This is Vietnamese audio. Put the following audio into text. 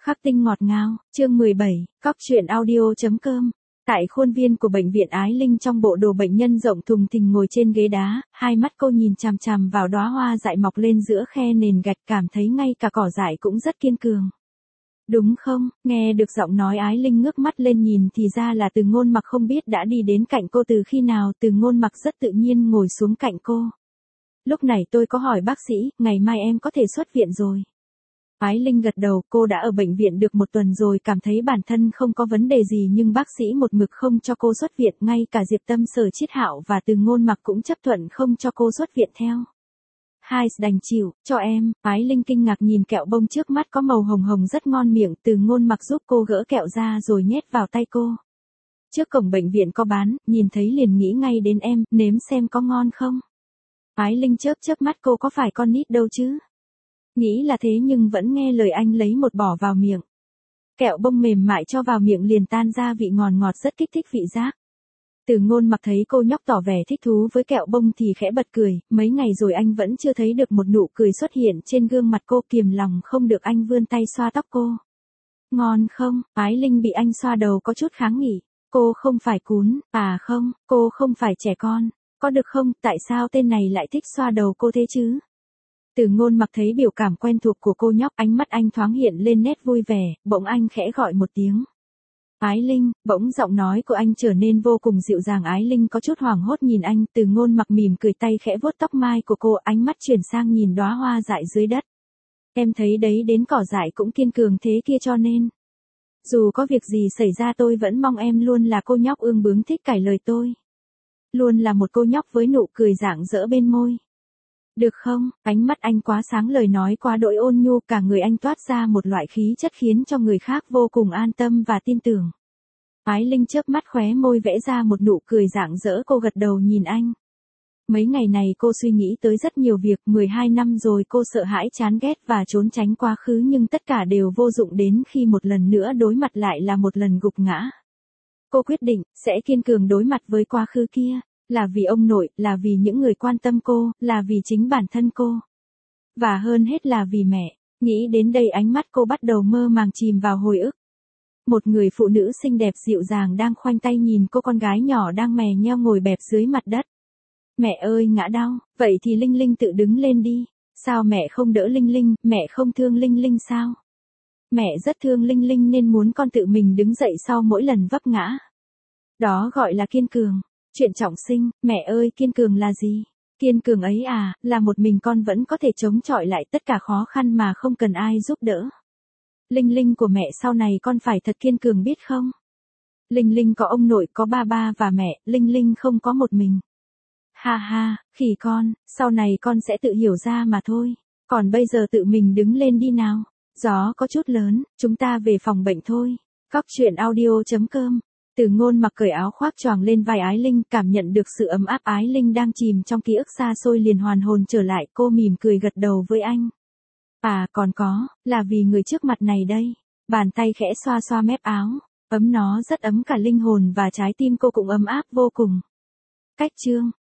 Khắc tinh ngọt ngào, chương 17, cóc truyện audio.com. Tại khuôn viên của bệnh viện Ái Linh trong bộ đồ bệnh nhân rộng thùng thình ngồi trên ghế đá, hai mắt cô nhìn chằm chằm vào đóa hoa dại mọc lên giữa khe nền gạch, cảm thấy ngay cả cỏ dại cũng rất kiên cường. Đúng không? Nghe được giọng nói Ái Linh ngước mắt lên nhìn thì ra là Từ Ngôn Mặc không biết đã đi đến cạnh cô từ khi nào. Từ Ngôn Mặc rất tự nhiên ngồi xuống cạnh cô. Lúc này tôi có hỏi bác sĩ, ngày mai em có thể xuất viện rồi. Ái Linh gật đầu, cô đã ở bệnh viện được một tuần rồi, cảm thấy bản thân không có vấn đề gì, nhưng bác sĩ một mực không cho cô xuất viện, ngay cả Diệp Tâm, Sở Chiết Hạo và Từ Ngôn Mặc cũng chấp thuận không cho cô xuất viện theo. Hai đành chịu, cho em. Ái Linh kinh ngạc nhìn kẹo bông trước mắt có màu hồng hồng rất ngon miệng. Từ Ngôn Mặc giúp cô gỡ kẹo ra rồi nhét vào tay cô. Trước cổng bệnh viện có bán, nhìn thấy liền nghĩ ngay đến em, nếm xem có ngon không. Ái Linh chớp mắt, cô có phải con nít đâu chứ. Nghĩ là thế nhưng vẫn nghe lời anh lấy một bỏ vào miệng. Kẹo bông mềm mại cho vào miệng liền tan ra vị ngọt ngọt rất kích thích vị giác. Từ Ngôn Mặc thấy cô nhóc tỏ vẻ thích thú với kẹo bông thì khẽ bật cười, mấy ngày rồi anh vẫn chưa thấy được một nụ cười xuất hiện trên gương mặt cô, kiềm lòng không được anh vươn tay xoa tóc cô. Ngon không? Ái Linh bị anh xoa đầu có chút kháng nghị. Cô không phải cún, à không, cô không phải trẻ con. Có được không, tại sao tên này lại thích xoa đầu cô thế chứ? Từ Ngôn Mặc thấy biểu cảm quen thuộc của cô nhóc, ánh mắt anh thoáng hiện lên nét vui vẻ, bỗng anh khẽ gọi một tiếng. Ái Linh, bỗng giọng nói của anh trở nên vô cùng dịu dàng. Ái Linh có chút hoảng hốt nhìn anh, Từ Ngôn Mặc mỉm cười, tay khẽ vuốt tóc mai của cô, ánh mắt chuyển sang nhìn đóa hoa dại dưới đất. Em thấy đấy, đến cỏ dại cũng kiên cường thế kia, cho nên dù có việc gì xảy ra tôi vẫn mong em luôn là cô nhóc ương bướng thích cãi lời tôi. Luôn là một cô nhóc với nụ cười rạng rỡ bên môi. Được không? Ánh mắt anh quá sáng, lời nói quá đỗi ôn nhu, cả người anh toát ra một loại khí chất khiến cho người khác vô cùng an tâm và tin tưởng. Ái Linh chớp mắt, khóe môi vẽ ra một nụ cười rạng rỡ, cô gật đầu nhìn anh. Mấy ngày này cô suy nghĩ tới rất nhiều việc, 12 năm rồi cô sợ hãi, chán ghét và trốn tránh quá khứ, nhưng tất cả đều vô dụng, đến khi một lần nữa đối mặt lại là một lần gục ngã. Cô quyết định sẽ kiên cường đối mặt với quá khứ kia. Là vì ông nội, là vì những người quan tâm cô, là vì chính bản thân cô. Và hơn hết là vì mẹ. Nghĩ đến đây ánh mắt cô bắt đầu mơ màng chìm vào hồi ức. Một người phụ nữ xinh đẹp dịu dàng đang khoanh tay nhìn cô con gái nhỏ đang mè nheo ngồi bẹp dưới mặt đất. Mẹ ơi, ngã đau, vậy thì Linh Linh tự đứng lên đi. Sao mẹ không đỡ Linh Linh, mẹ không thương Linh Linh sao? Mẹ rất thương Linh Linh nên muốn con tự mình đứng dậy sau mỗi lần vấp ngã. Đó gọi là kiên cường. Chuyện trọng sinh, mẹ ơi, kiên cường là gì? Kiên cường ấy à, là một mình con vẫn có thể chống chọi lại tất cả khó khăn mà không cần ai giúp đỡ. Linh Linh của mẹ sau này con phải thật kiên cường biết không? Linh Linh có ông nội, có ba và mẹ, Linh Linh không có một mình. Ha ha, khỉ con, sau này con sẽ tự hiểu ra mà thôi. Còn bây giờ tự mình đứng lên đi nào. Gió có chút lớn, chúng ta về phòng bệnh thôi. Cóc truyện audio.com. Từ Ngôn Mặc cởi áo khoác choàng lên vai Ái Linh, cảm nhận được sự ấm áp. Ái Linh đang chìm trong ký ức xa xôi liền hoàn hồn trở lại, cô mỉm cười gật đầu với anh. À còn có, là vì người trước mặt này đây. Bàn tay khẽ xoa xoa mép áo, nó rất ấm, cả linh hồn và trái tim cô cũng ấm áp vô cùng. Cách chương